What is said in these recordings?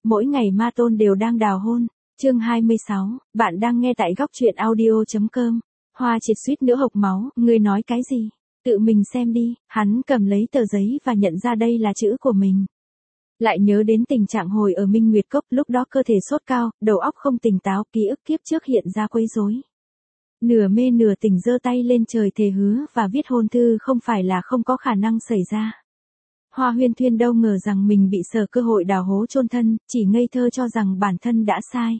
Mỗi ngày ma tôn đều đang đào hôn. Chương 26, bạn đang nghe tại góc truyện audio.com. Hoa Triệt suýt nữa hộc máu, ngươi nói cái gì? Tự mình xem đi, hắn cầm lấy tờ giấy và nhận ra đây là chữ của mình. Lại nhớ đến tình trạng hồi ở Minh Nguyệt Cốc, lúc đó cơ thể sốt cao, đầu óc không tỉnh táo, ký ức kiếp trước hiện ra quấy rối. Nửa mê nửa tỉnh giơ tay lên trời thề hứa và viết hôn thư không phải là không có khả năng xảy ra. Hoa Huyên Thuyên đâu ngờ rằng mình bị Sở Cơ Hội đào hố chôn thân, chỉ ngây thơ cho rằng bản thân đã sai.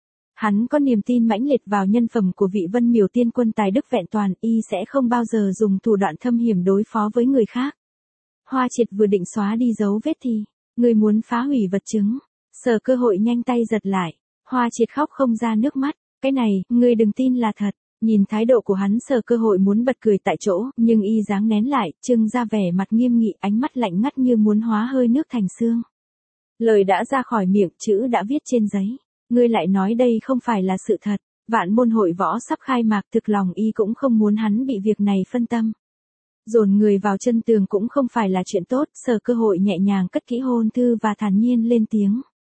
Hắn có niềm tin mãnh liệt vào nhân phẩm của vị Vân Miểu Tiên Quân tài đức vẹn toàn, y sẽ không bao giờ dùng thủ đoạn thâm hiểm đối phó với người khác. Hoa Triệt vừa định xóa đi dấu vết thì, người muốn phá hủy vật chứng. Sở Cơ Hội nhanh tay giật lại. Hoa Triệt khóc không ra nước mắt. Cái này, ngươi đừng tin là thật. Nhìn thái độ của hắn, Sở Cơ Hội muốn bật cười tại chỗ, nhưng y dáng nén lại, trưng ra vẻ mặt nghiêm nghị, ánh mắt lạnh ngắt như muốn hóa hơi nước thành xương. Lời đã ra khỏi miệng, chữ đã viết trên giấy. Ngươi lại nói đây không phải là sự thật. Vạn môn hội võ sắp khai mạc, thực lòng y cũng không muốn hắn bị việc này phân tâm. Dồn người vào chân tường cũng không phải là chuyện tốt. Sở Cơ Hội nhẹ nhàng cất kỹ hôn thư và thản nhiên lên tiếng.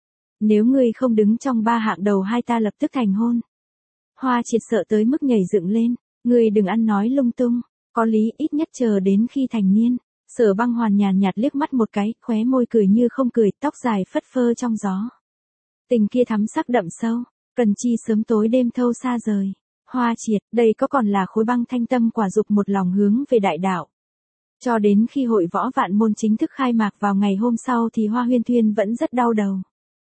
Nếu ngươi không đứng trong 3 hạng đầu hai ta lập tức thành hôn. Hoa Triệt sợ tới mức nhảy dựng lên. Ngươi đừng ăn nói lung tung. Có lý, ít nhất chờ đến khi thành niên. Sở Băng Hoàn nhàn nhạt liếc mắt một cái, khóe môi cười như không cười, tóc dài phất phơ trong gió. Tình kia thắm sắc đậm sâu, cần chi sớm tối đêm thâu xa rời. Hoa Triệt, đây có còn là khối băng thanh tâm quả dục một lòng hướng về đại đạo. Cho đến khi hội võ vạn môn chính thức khai mạc vào ngày hôm sau thì Hoa Huyên Thuyên vẫn rất đau đầu.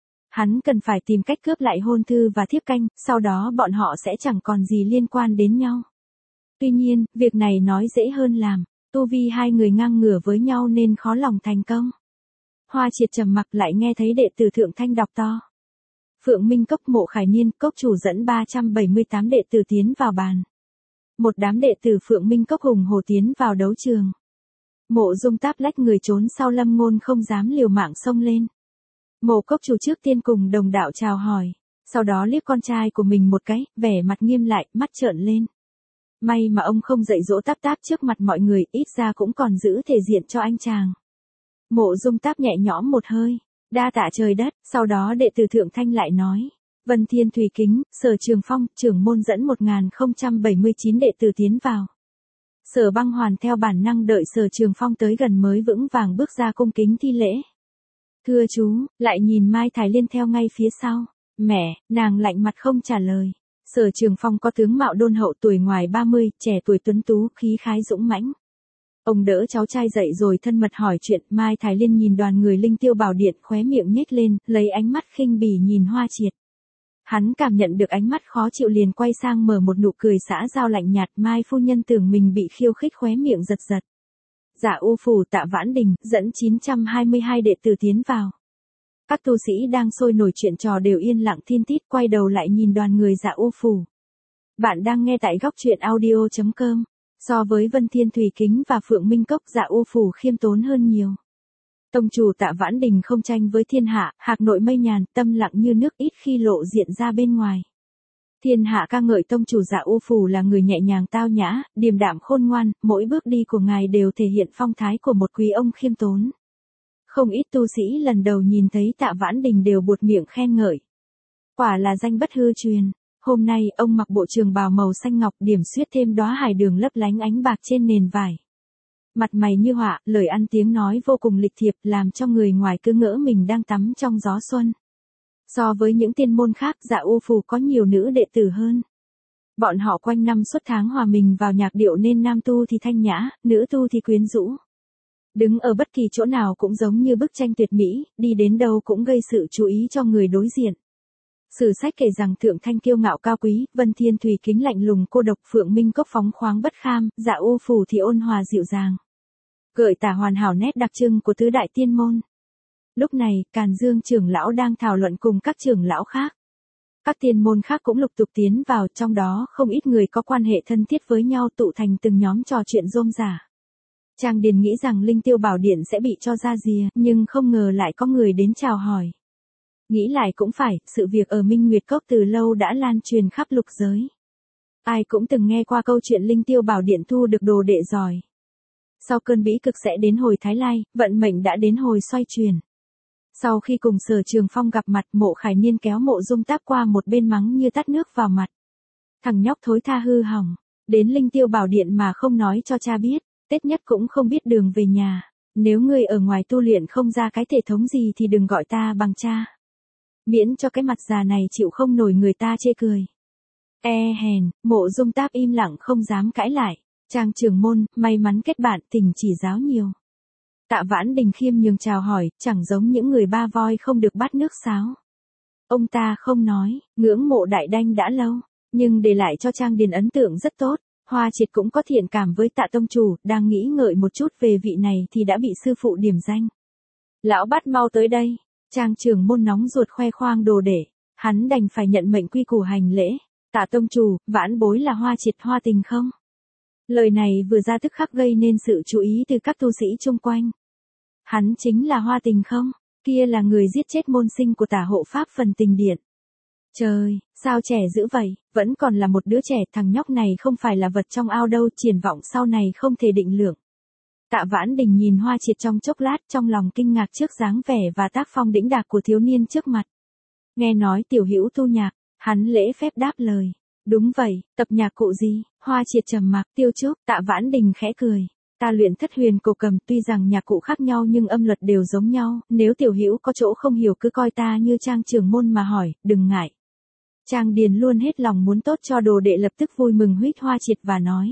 Hắn cần phải tìm cách cướp lại hôn thư và thiếp canh, sau đó bọn họ sẽ chẳng còn gì liên quan đến nhau. Tuy nhiên, việc này nói dễ hơn làm, tu vi hai người ngang ngửa với nhau nên khó lòng thành công. Hoa Triệt trầm mặc lại nghe thấy đệ tử Thượng Thanh đọc to. Phượng Minh Cốc Mộ Khải Niên, cốc chủ dẫn 378 đệ tử tiến vào bàn. Một đám đệ tử Phượng Minh Cốc hùng hổ tiến vào đấu trường. Mộ Dung Táp lách người trốn sau Lâm Ngôn không dám liều mạng xông lên. Mộ cốc chủ trước tiên cùng đồng đạo chào hỏi, sau đó liếc con trai của mình một cái, vẻ mặt nghiêm lại, mắt trợn lên. May mà ông không dạy dỗ Táp Táp trước mặt mọi người, ít ra cũng còn giữ thể diện cho anh chàng. Mộ Dung Táp nhẹ nhõm một hơi, đa tạ trời đất, sau đó đệ tử Thượng Thanh lại nói. Vân Thiên Thủy Kính, Sở Trường Phong, trưởng môn dẫn 1079 đệ tử tiến vào. Sở Băng Hoàn theo bản năng đợi Sở Trường Phong tới gần mới vững vàng bước ra cung kính thi lễ. Thưa chú, lại nhìn Mai Thái Liên theo ngay phía sau. Mẹ, nàng lạnh mặt không trả lời. Sở Trường Phong có tướng mạo đôn hậu, tuổi ngoài 30, trẻ tuổi tuấn tú, khí khái dũng mãnh. Ông đỡ cháu trai dậy rồi thân mật hỏi chuyện. Mai Thái Liên nhìn đoàn người Linh Tiêu Bảo Điện, khóe miệng nhếch lên, lấy ánh mắt khinh bỉ nhìn Hoa Triệt. Hắn cảm nhận được ánh mắt khó chịu liền quay sang mở một nụ cười xã giao lạnh nhạt. Mai phu nhân tưởng mình bị khiêu khích, khóe miệng giật giật. Dạ U Phủ Tạ Vãn Đình dẫn 922 đệ tử tiến vào. Các tu sĩ đang sôi nổi chuyện trò đều yên lặng thiên tít, quay đầu lại nhìn đoàn người Dạ U Phủ. Bạn đang nghe tại góc truyện audio.com. So với Vân Thiên Thủy Kính và Phượng Minh Cốc, Dạ U Phủ khiêm tốn hơn nhiều. Tông chủ Tạ Vãn Đình không tranh với thiên hạ, hạc nội mây nhàn, tâm lặng như nước, ít khi lộ diện ra bên ngoài. Thiên hạ ca ngợi tông chủ Dạ U Phủ là người nhẹ nhàng tao nhã, điềm đạm khôn ngoan, mỗi bước đi của ngài đều thể hiện phong thái của một quý ông khiêm tốn. Không ít tu sĩ lần đầu nhìn thấy Tạ Vãn Đình đều buột miệng khen ngợi. Quả là danh bất hư truyền. Hôm nay ông mặc bộ trường bào màu xanh ngọc, điểm xuyết thêm đóa hải đường lấp lánh ánh bạc trên nền vải. Mặt mày như họa, lời ăn tiếng nói vô cùng lịch thiệp, làm cho người ngoài cứ ngỡ mình đang tắm trong gió xuân. So với những tiên môn khác, Dạ U Phủ có nhiều nữ đệ tử hơn. Bọn họ quanh năm suốt tháng hòa mình vào nhạc điệu nên nam tu thì thanh nhã, nữ tu thì quyến rũ. Đứng ở bất kỳ chỗ nào cũng giống như bức tranh tuyệt mỹ, đi đến đâu cũng gây sự chú ý cho người đối diện. Sử sách kể rằng Thượng Thanh kiêu ngạo cao quý, Vân Thiên Thủy Kính lạnh lùng cô độc, Phượng Minh Cốc phóng khoáng bất kham, Dạ U Phủ thì ôn hòa dịu dàng. Gợi tả hoàn hảo nét đặc trưng của tứ đại tiên môn. Lúc này, Càn Dương trưởng lão đang thảo luận cùng các trưởng lão khác. Các tiên môn khác cũng lục tục tiến vào, trong đó không ít người có quan hệ thân thiết với nhau tụ thành từng nhóm trò chuyện rôm rả. Trang Điền nghĩ rằng Linh Tiêu Bảo Điện sẽ bị cho ra rìa, nhưng không ngờ lại có người đến chào hỏi. Nghĩ lại cũng phải, sự việc ở Minh Nguyệt Cốc từ lâu đã lan truyền khắp lục giới. Ai cũng từng nghe qua câu chuyện Linh Tiêu Bảo Điện thu được đồ đệ giỏi. Sau cơn bĩ cực sẽ đến hồi Thái Lai, vận mệnh đã đến hồi xoay chuyển. Sau khi cùng Sở Trường Phong gặp mặt, Mộ Khải Niên kéo Mộ Dung Táp qua một bên mắng như tát nước vào mặt. Thằng nhóc thối tha hư hỏng, đến Linh Tiêu Bảo Điện mà không nói cho cha biết, Tết nhất cũng không biết đường về nhà. Nếu ngươi ở ngoài tu luyện không ra cái thể thống gì thì đừng gọi ta bằng cha. Miễn cho cái mặt già này chịu không nổi người ta chê cười. Hèn, Mộ Dung Táp im lặng không dám cãi lại. Trang trưởng môn, may mắn kết bạn, tình chỉ giáo nhiều. Tạ Vãn Đình khiêm nhường chào hỏi, chẳng giống những người ba voi không được bát nước sáo. Ông ta không nói, ngưỡng mộ Đại Đanh đã lâu, nhưng để lại cho Trang Điền ấn tượng rất tốt. Hoa Triệt cũng có thiện cảm với Tạ tông chủ, đang nghĩ ngợi một chút về vị này thì đã bị sư phụ điểm danh. Lão Bát mau tới đây. Trang trưởng môn nóng ruột khoe khoang đồ để, hắn đành phải nhận mệnh quy củ hành lễ. Tạ tông chủ, Vãn bối là Hoa Triệt Hoa Tình không? Lời này vừa ra tức khắc gây nên sự chú ý từ các tu sĩ chung quanh. Hắn chính là Hoa Tình không? Kia là người giết chết môn sinh của Tả hộ pháp Phần Tình Điện. Trời, sao trẻ dữ vậy, vẫn còn là một đứa trẻ, thằng nhóc này không phải là vật trong ao đâu, triển vọng sau này không thể định lượng. Tạ Vãn Đình nhìn Hoa Triệt trong chốc lát, trong lòng kinh ngạc trước dáng vẻ và tác phong đĩnh đạc của thiếu niên trước mặt. Nghe nói tiểu hữu tu nhạc, hắn lễ phép đáp lời. Đúng vậy, tập nhạc cụ gì? Hoa Triệt trầm mặc, Tiêu Trúc. Tạ Vãn Đình khẽ cười. Ta luyện Thất Huyền Cổ Cầm, tuy rằng nhạc cụ khác nhau nhưng âm luật đều giống nhau, nếu tiểu hữu có chỗ không hiểu cứ coi ta như Trang trưởng môn mà hỏi, đừng ngại. Trang Điền luôn hết lòng muốn tốt cho đồ đệ, lập tức vui mừng huýt Hoa Triệt và nói.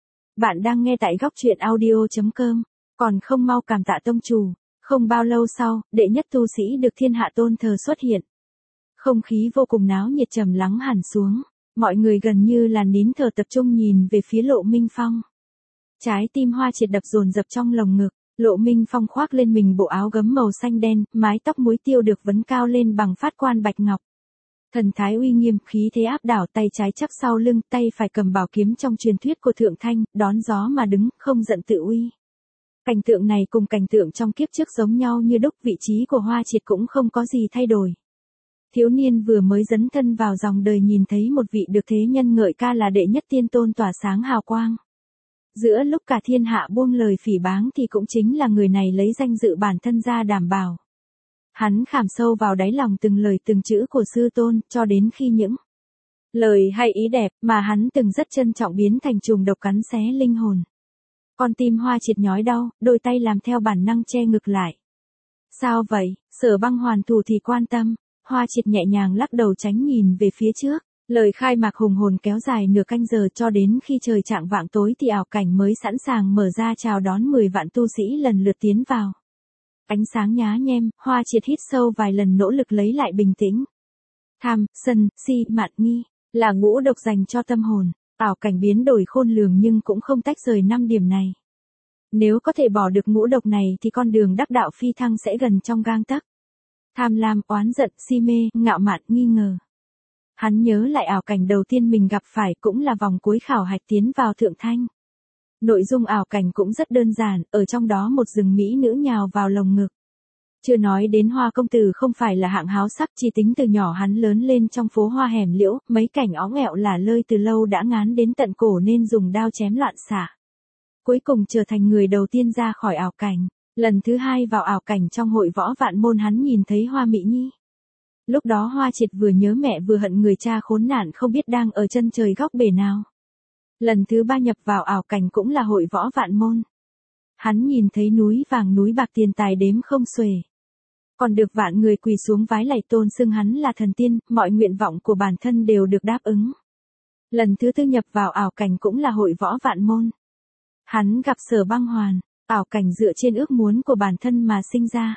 Bạn đang nghe tại góc truyện audio.com, còn không mau cảm tạ tông chủ. Không bao lâu sau, đệ nhất tu sĩ được thiên hạ tôn thờ xuất hiện. Không khí vô cùng náo nhiệt trầm lắng hẳn xuống, mọi người gần như là nín thở tập trung nhìn về phía Lộ Minh Phong. Trái tim Hoa Triệt đập dồn dập trong lồng ngực, Lộ Minh Phong khoác lên mình bộ áo gấm màu xanh đen, mái tóc muối tiêu được vấn cao lên bằng phát quan bạch ngọc. Thần thái uy nghiêm, khí thế áp đảo, tay trái chắp sau lưng, tay phải cầm bảo kiếm trong truyền thuyết của Thượng Thanh, đón gió mà đứng, không giận tự uy. Cảnh tượng này cùng cảnh tượng trong kiếp trước giống nhau như đúc, vị trí của Hoa Triệt cũng không có gì thay đổi. Thiếu niên vừa mới dấn thân vào dòng đời nhìn thấy một vị được thế nhân ngợi ca là đệ nhất tiên tôn tỏa sáng hào quang. Giữa lúc cả thiên hạ buông lời phỉ báng thì cũng chính là người này lấy danh dự bản thân ra đảm bảo. Hắn khảm sâu vào đáy lòng từng lời từng chữ của sư tôn, cho đến khi những lời hay ý đẹp mà hắn từng rất trân trọng biến thành trùng độc cắn xé linh hồn. Con tim Hoa Triệt nhói đau, đôi tay làm theo bản năng che ngực lại. Sao vậy? Sở Băng hoàn thủ thì quan tâm. Hoa Triệt nhẹ nhàng lắc đầu tránh nhìn về phía trước. Lời khai mạc hùng hồn kéo dài nửa canh giờ, cho đến khi trời chạng vạng tối thì ảo cảnh mới sẵn sàng mở ra chào đón 10 vạn tu sĩ lần lượt tiến vào. Ánh sáng nhá nhem, Hoa Triệt hít sâu vài lần nỗ lực lấy lại bình tĩnh. Tham, sân, si, mạn, nghi, là ngũ độc dành cho tâm hồn. Ảo cảnh biến đổi khôn lường nhưng cũng không tách rời 5 điểm này. Nếu có thể bỏ được ngũ độc này thì con đường đắc đạo phi thăng sẽ gần trong gang tấc. Tham lam, oán giận, si mê, ngạo mạn, nghi ngờ. Hắn nhớ lại ảo cảnh đầu tiên mình gặp phải, cũng là vòng cuối khảo hạch tiến vào Thượng Thanh. Nội dung ảo cảnh cũng rất đơn giản, ở trong đó một rừng mỹ nữ nhào vào lồng ngực. Chưa nói đến Hoa công tử không phải là hạng háo sắc, chỉ tính từ nhỏ hắn lớn lên trong phố hoa hẻm liễu, mấy cảnh óng ẹo là lơi từ lâu đã ngán đến tận cổ nên dùng đao chém loạn xạ. Cuối cùng trở thành người đầu tiên ra khỏi ảo cảnh. Lần thứ hai vào ảo cảnh trong hội võ vạn môn hắn nhìn thấy Hoa Mỹ Nhi. Lúc đó Hoa Triệt vừa nhớ mẹ vừa hận người cha khốn nạn không biết đang ở chân trời góc bể nào. Lần thứ ba nhập vào ảo cảnh cũng là hội võ vạn môn. Hắn nhìn thấy núi vàng núi bạc tiền tài đếm không xuể. Còn được vạn người quỳ xuống vái lạy tôn xưng hắn là thần tiên, mọi nguyện vọng của bản thân đều được đáp ứng. Lần thứ tư nhập vào ảo cảnh cũng là hội võ vạn môn. Hắn gặp Sở Băng Hoàn, ảo cảnh dựa trên ước muốn của bản thân mà sinh ra.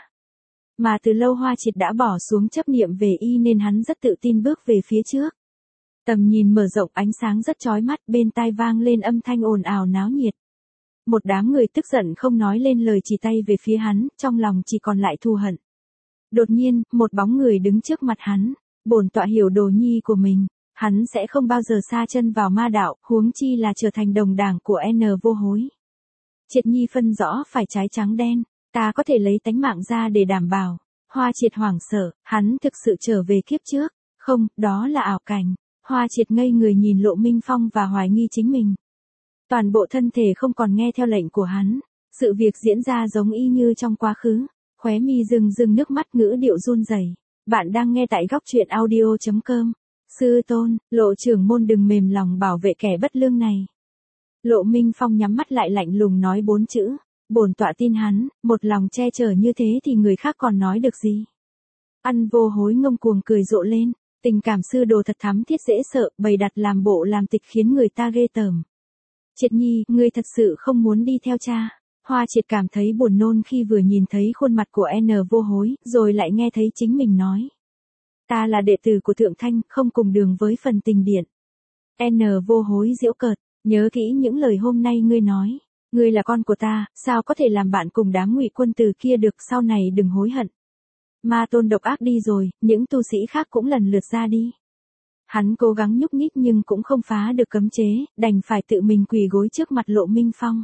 Mà từ lâu Hoa Triệt đã bỏ xuống chấp niệm về y nên hắn rất tự tin bước về phía trước. Tầm nhìn mở rộng, ánh sáng rất chói mắt, bên tai vang lên âm thanh ồn ào náo nhiệt. Một đám người tức giận không nói lên lời chỉ tay về phía hắn, trong lòng chỉ còn lại thù hận. Đột nhiên, một bóng người đứng trước mặt hắn, bổn tọa hiểu đồ nhi của mình, hắn sẽ không bao giờ sa chân vào ma đạo, huống chi là trở thành đồng đảng của N Vô Hối. Triệt Nhi phân rõ phải trái trắng đen, ta có thể lấy tánh mạng ra để đảm bảo. Hoa Triệt hoảng sợ, hắn thực sự trở về kiếp trước, không, đó là ảo cảnh. Hoa Triệt ngây người nhìn Lộ Minh Phong và hoài nghi chính mình. Toàn bộ thân thể không còn nghe theo lệnh của hắn, sự việc diễn ra giống y như trong quá khứ. Khóe mi rưng rưng nước mắt, ngữ điệu run rẩy. Bạn đang nghe tại góc truyện audio.com. Sư tôn, Lộ trưởng môn đừng mềm lòng bảo vệ kẻ bất lương này. Lộ Minh Phong nhắm mắt lại lạnh lùng nói 4 chữ. Bổn tọa tin hắn, một lòng che chở như thế thì người khác còn nói được gì. Ăn vô hối ngông cuồng cười rộ lên. Tình cảm sư đồ thật thắm thiết dễ sợ, bày đặt làm bộ làm tịch khiến người ta ghê tởm. Triệt Nhi, ngươi thật sự không muốn đi theo cha. Hoa Triệt cảm thấy buồn nôn khi vừa nhìn thấy khuôn mặt của N vô hối, rồi lại nghe thấy chính mình nói. Ta là đệ tử của Thượng Thanh, không cùng đường với phần tình điện. N vô hối giễu cợt, nhớ kỹ những lời hôm nay ngươi nói. Ngươi là con của ta, sao có thể làm bạn cùng đám Ngụy Quân Tử kia được, sau này đừng hối hận. Ma tôn độc ác đi rồi, những tu sĩ khác cũng lần lượt ra đi. Hắn cố gắng nhúc nhích nhưng cũng không phá được cấm chế, đành phải tự mình quỳ gối trước mặt Lộ Minh Phong.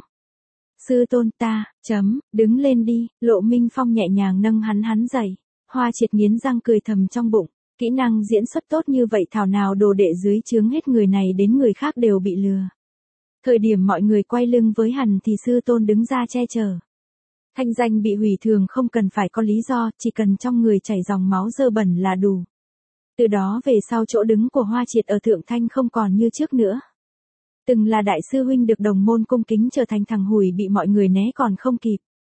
Sư tôn ta, đứng lên đi, Lộ Minh Phong nhẹ nhàng nâng hắn dậy. Hoa Triệt nghiến răng cười thầm trong bụng, kỹ năng diễn xuất tốt như vậy thảo nào đồ đệ dưới trướng hết người này đến người khác đều bị lừa. Thời điểm mọi người quay lưng với hắn thì sư tôn đứng ra che chở. Thanh danh bị hủy thường không cần phải có lý do, chỉ cần trong người chảy dòng máu dơ bẩn là đủ. Từ đó về sau chỗ đứng của Hoa Triệt ở Thượng Thanh không còn như trước nữa. Từng là đại sư huynh được đồng môn cung kính trở thành thằng hủi bị mọi người né còn không kịp.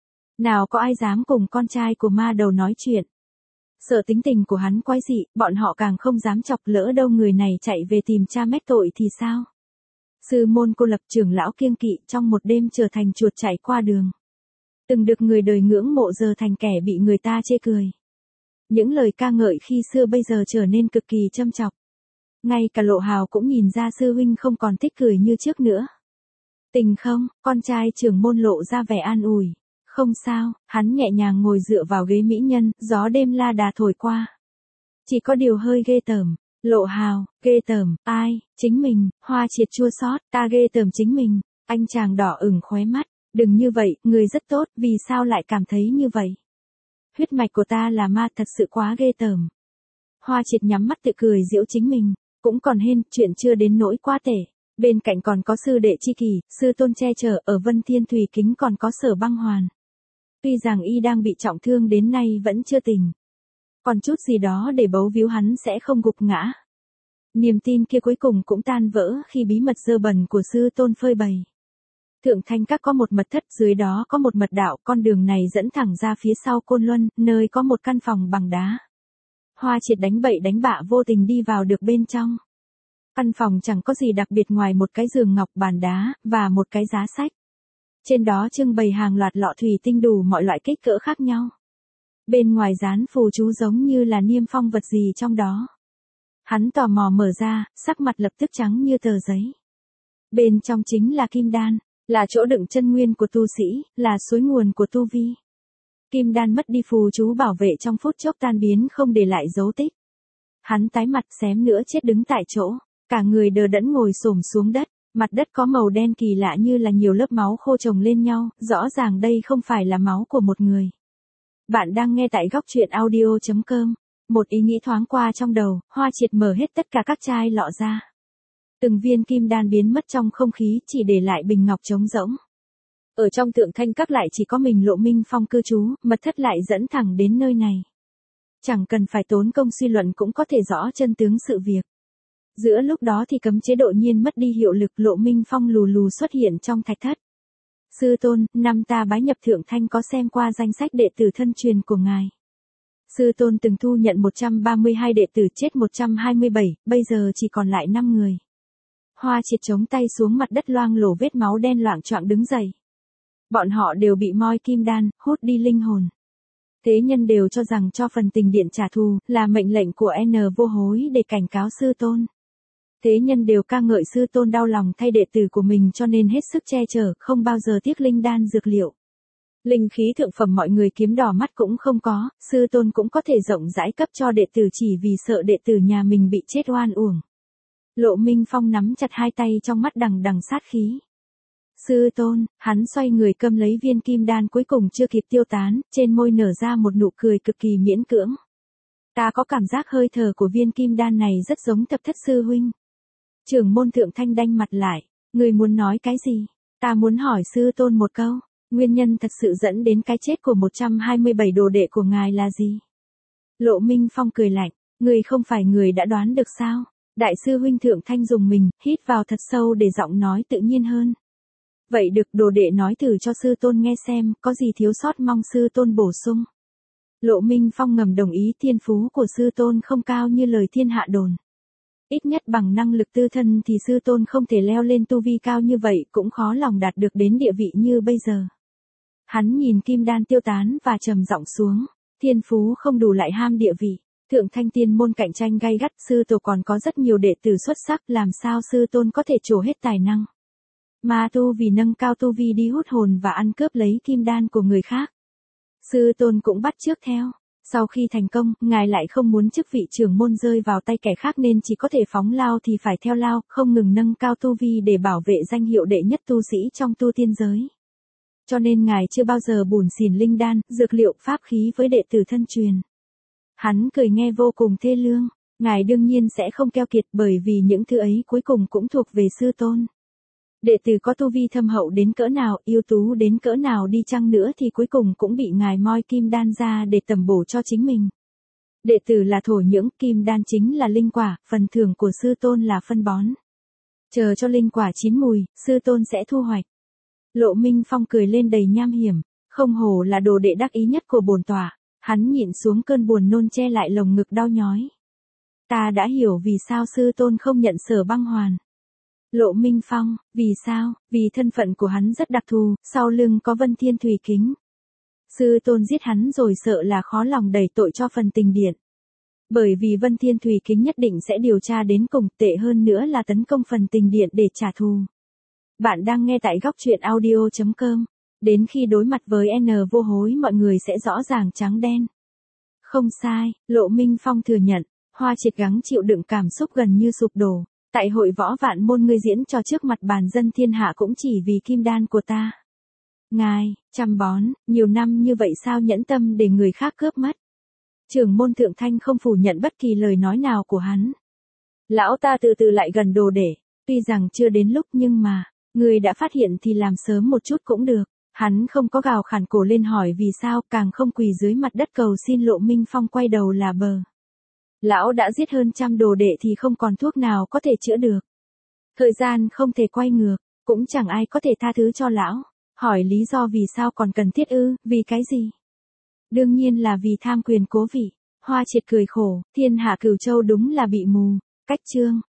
Nào có ai dám cùng con trai của ma đầu nói chuyện. Sợ tính tình của hắn quái dị, bọn họ càng không dám chọc, lỡ đâu người này chạy về tìm cha mách tội thì sao. Sư môn cô lập trưởng lão kiêng kỵ trong một đêm trở thành chuột chạy qua đường. Từng được người đời ngưỡng mộ giờ thành kẻ bị người ta chê cười. Những lời ca ngợi khi xưa bây giờ trở nên cực kỳ châm chọc. Ngay cả Lộ Hào cũng nhìn ra sư huynh không còn thích cười như trước nữa. Tình không, con trai trưởng môn lộ ra vẻ an ủi. Không sao, hắn nhẹ nhàng ngồi dựa vào ghế mỹ nhân, gió đêm la đà thổi qua. Chỉ có điều hơi ghê tởm. Lộ Hào, ghê tởm, ai, chính mình. Hoa Triệt chua xót, ta ghê tởm chính mình. Anh chàng đỏ ửng khóe mắt. Đừng như vậy, người rất tốt, vì sao lại cảm thấy như vậy? Huyết mạch của ta là ma, thật sự quá ghê tởm. Hoa Triệt nhắm mắt tự cười giễu chính mình. Cũng còn hên, chuyện chưa đến nỗi quá tệ. Bên cạnh còn có sư đệ Chi Kỳ, sư tôn che chở, ở Vân Thiên Thủy Kính còn có Sở Băng Hoàn. Tuy rằng y đang bị trọng thương đến nay vẫn chưa tỉnh. Còn chút gì đó để bấu víu hắn sẽ không gục ngã. Niềm tin kia cuối cùng cũng tan vỡ khi bí mật dơ bẩn của sư tôn phơi bày. Thượng Thanh Các có một mật thất, dưới đó có một mật đạo, con đường này dẫn thẳng ra phía sau Côn Luân, nơi có một căn phòng bằng đá. Hoa Triệt đánh bậy đánh bạ vô tình đi vào được bên trong. Căn phòng chẳng có gì đặc biệt ngoài một cái giường ngọc, bàn đá, và một cái giá sách. Trên đó trưng bày hàng loạt lọ thủy tinh đủ mọi loại kích cỡ khác nhau. Bên ngoài dán phù chú giống như là niêm phong vật gì trong đó. Hắn tò mò mở ra, sắc mặt lập tức trắng như tờ giấy. Bên trong chính là kim đan, là chỗ đựng chân nguyên của tu sĩ, là suối nguồn của tu vi. Kim đan mất đi phù chú bảo vệ trong phút chốc tan biến không để lại dấu tích. Hắn tái mặt xém nữa chết đứng tại chỗ, cả người đờ đẫn ngồi xổm xuống đất, mặt đất có màu đen kỳ lạ như là nhiều lớp máu khô chồng lên nhau, rõ ràng đây không phải là máu của một người. Bạn đang nghe tại góc truyện audio.com. Một ý nghĩ thoáng qua trong đầu, Hoa Triệt mở hết tất cả các chai lọ ra. Từng viên kim đan biến mất trong không khí, chỉ để lại bình ngọc trống rỗng. Ở trong Thượng Thanh Các lại chỉ có mình Lộ Minh Phong cư trú, mật thất lại dẫn thẳng đến nơi này. Chẳng cần phải tốn công suy luận cũng có thể rõ chân tướng sự việc. Giữa lúc đó thì cấm chế đột nhiên mất đi hiệu lực, Lộ Minh Phong lù lù xuất hiện trong thạch thất. Sư tôn, năm ta bái nhập Thượng Thanh có xem qua danh sách đệ tử thân truyền của ngài. Sư tôn từng thu nhận 132 đệ tử, chết 127, bây giờ chỉ còn lại 5 người. Hoa Triệt chống tay xuống mặt đất loang lổ vết máu đen loạng choạng đứng dậy. Bọn họ đều bị moi kim đan, hút đi linh hồn. Thế nhân đều cho rằng cho phần tình điện trả thù, là mệnh lệnh của N vô hối để cảnh cáo sư tôn. Thế nhân đều ca ngợi sư tôn đau lòng thay đệ tử của mình cho nên hết sức che chở, không bao giờ tiếc linh đan dược liệu. Linh khí thượng phẩm mọi người kiếm đỏ mắt cũng không có, sư tôn cũng có thể rộng rãi cấp cho đệ tử chỉ vì sợ đệ tử nhà mình bị chết oan uổng. Lộ Minh Phong nắm chặt hai tay trong mắt đằng đằng sát khí. Sư tôn, hắn xoay người cầm lấy viên kim đan cuối cùng chưa kịp tiêu tán, trên môi nở ra một nụ cười cực kỳ miễn cưỡng. Ta có cảm giác hơi thở của viên kim đan này rất giống Thập Thất sư huynh. Trưởng môn Thượng Thanh đanh mặt lại, người muốn nói cái gì? Ta muốn hỏi sư tôn một câu, Nguyên nhân thật sự dẫn đến cái chết của 127 đồ đệ của ngài là gì? Lộ Minh Phong cười lạnh, người không phải người đã đoán được sao? Đại sư huynh Thượng Thanh dùng mình, hít vào thật sâu để giọng nói tự nhiên hơn. Vậy được, đồ đệ nói thử cho sư tôn nghe xem, có gì thiếu sót mong sư tôn bổ sung. Lộ Minh Phong ngầm đồng ý, thiên phú của sư tôn không cao như lời thiên hạ đồn. Ít nhất bằng năng lực tư thân thì sư tôn không thể leo lên tu vi cao như vậy, cũng khó lòng đạt được đến địa vị như bây giờ. Hắn nhìn kim đan tiêu tán và trầm giọng xuống, thiên phú không đủ lại ham địa vị. Thượng Thanh tiên môn cạnh tranh gay gắt, sư tổ còn có rất nhiều đệ tử xuất sắc, làm sao sư tôn có thể trổ hết tài năng. Ma tu vì nâng cao tu vi đi hút hồn và ăn cướp lấy kim đan của người khác. Sư tôn cũng bắt chước theo. Sau khi thành công, ngài lại không muốn chức vị trưởng môn rơi vào tay kẻ khác nên chỉ có thể phóng lao thì phải theo lao, không ngừng nâng cao tu vi để bảo vệ danh hiệu đệ nhất tu sĩ trong tu tiên giới. Cho nên ngài chưa bao giờ bủn xỉn linh đan, dược liệu, pháp khí với đệ tử thân truyền. Hắn cười nghe vô cùng thê lương, ngài đương nhiên sẽ không keo kiệt bởi vì những thứ ấy cuối cùng cũng thuộc về sư tôn. Đệ tử có tu vi thâm hậu đến cỡ nào, ưu tú đến cỡ nào đi chăng nữa thì cuối cùng cũng bị ngài moi kim đan ra để tầm bổ cho chính mình. Đệ tử là thổ nhưỡng, kim đan chính là linh quả, phần thưởng của sư tôn là phân bón. Chờ cho linh quả chín mùi, sư tôn sẽ thu hoạch. Lộ Minh Phong cười lên đầy nham hiểm, không hổ là đồ đệ đắc ý nhất của bổn tọa. Hắn nhịn xuống cơn buồn nôn che lại lồng ngực đau nhói. Ta đã hiểu vì sao sư tôn không nhận Sở Băng Hoàn. Lộ Minh Phong, vì sao? Vì thân phận của hắn rất đặc thù, sau lưng có Vân Thiên Thủy Kính. Sư tôn giết hắn rồi sợ là khó lòng đẩy tội cho phần tình điện. Bởi vì Vân Thiên Thủy Kính nhất định sẽ điều tra đến cùng, tệ hơn nữa là tấn công phần tình điện để trả thù. Bạn đang nghe tại góc truyện audio.com. Đến khi đối mặt với N vô hối mọi người sẽ rõ ràng trắng đen. Không sai, Lộ Minh Phong thừa nhận, Hoa Triệt gắng chịu đựng cảm xúc gần như sụp đổ. Tại hội võ vạn môn ngươi diễn cho trước mặt bàn dân thiên hạ cũng chỉ vì kim đan của ta. Ngài, chăm bón, nhiều năm như vậy sao nhẫn tâm để người khác cướp mất. Trưởng môn Thượng Thanh không phủ nhận bất kỳ lời nói nào của hắn. Lão ta từ từ lại gần đồ để, tuy rằng chưa đến lúc nhưng mà, người đã phát hiện thì làm sớm một chút cũng được. Hắn không có gào khản cổ lên hỏi vì sao, càng không quỳ dưới mặt đất cầu xin. Lộ Minh Phong quay đầu là bờ. Lão đã giết hơn 100 đồ đệ thì không còn thuốc nào có thể chữa được. Thời gian không thể quay ngược, cũng chẳng ai có thể tha thứ cho lão. Hỏi lý do vì sao còn cần thiết ư, vì cái gì? Đương nhiên là vì tham quyền cố vị. Hoa Triệt cười khổ, thiên hạ Cửu Châu đúng là bị mù. Cách chương.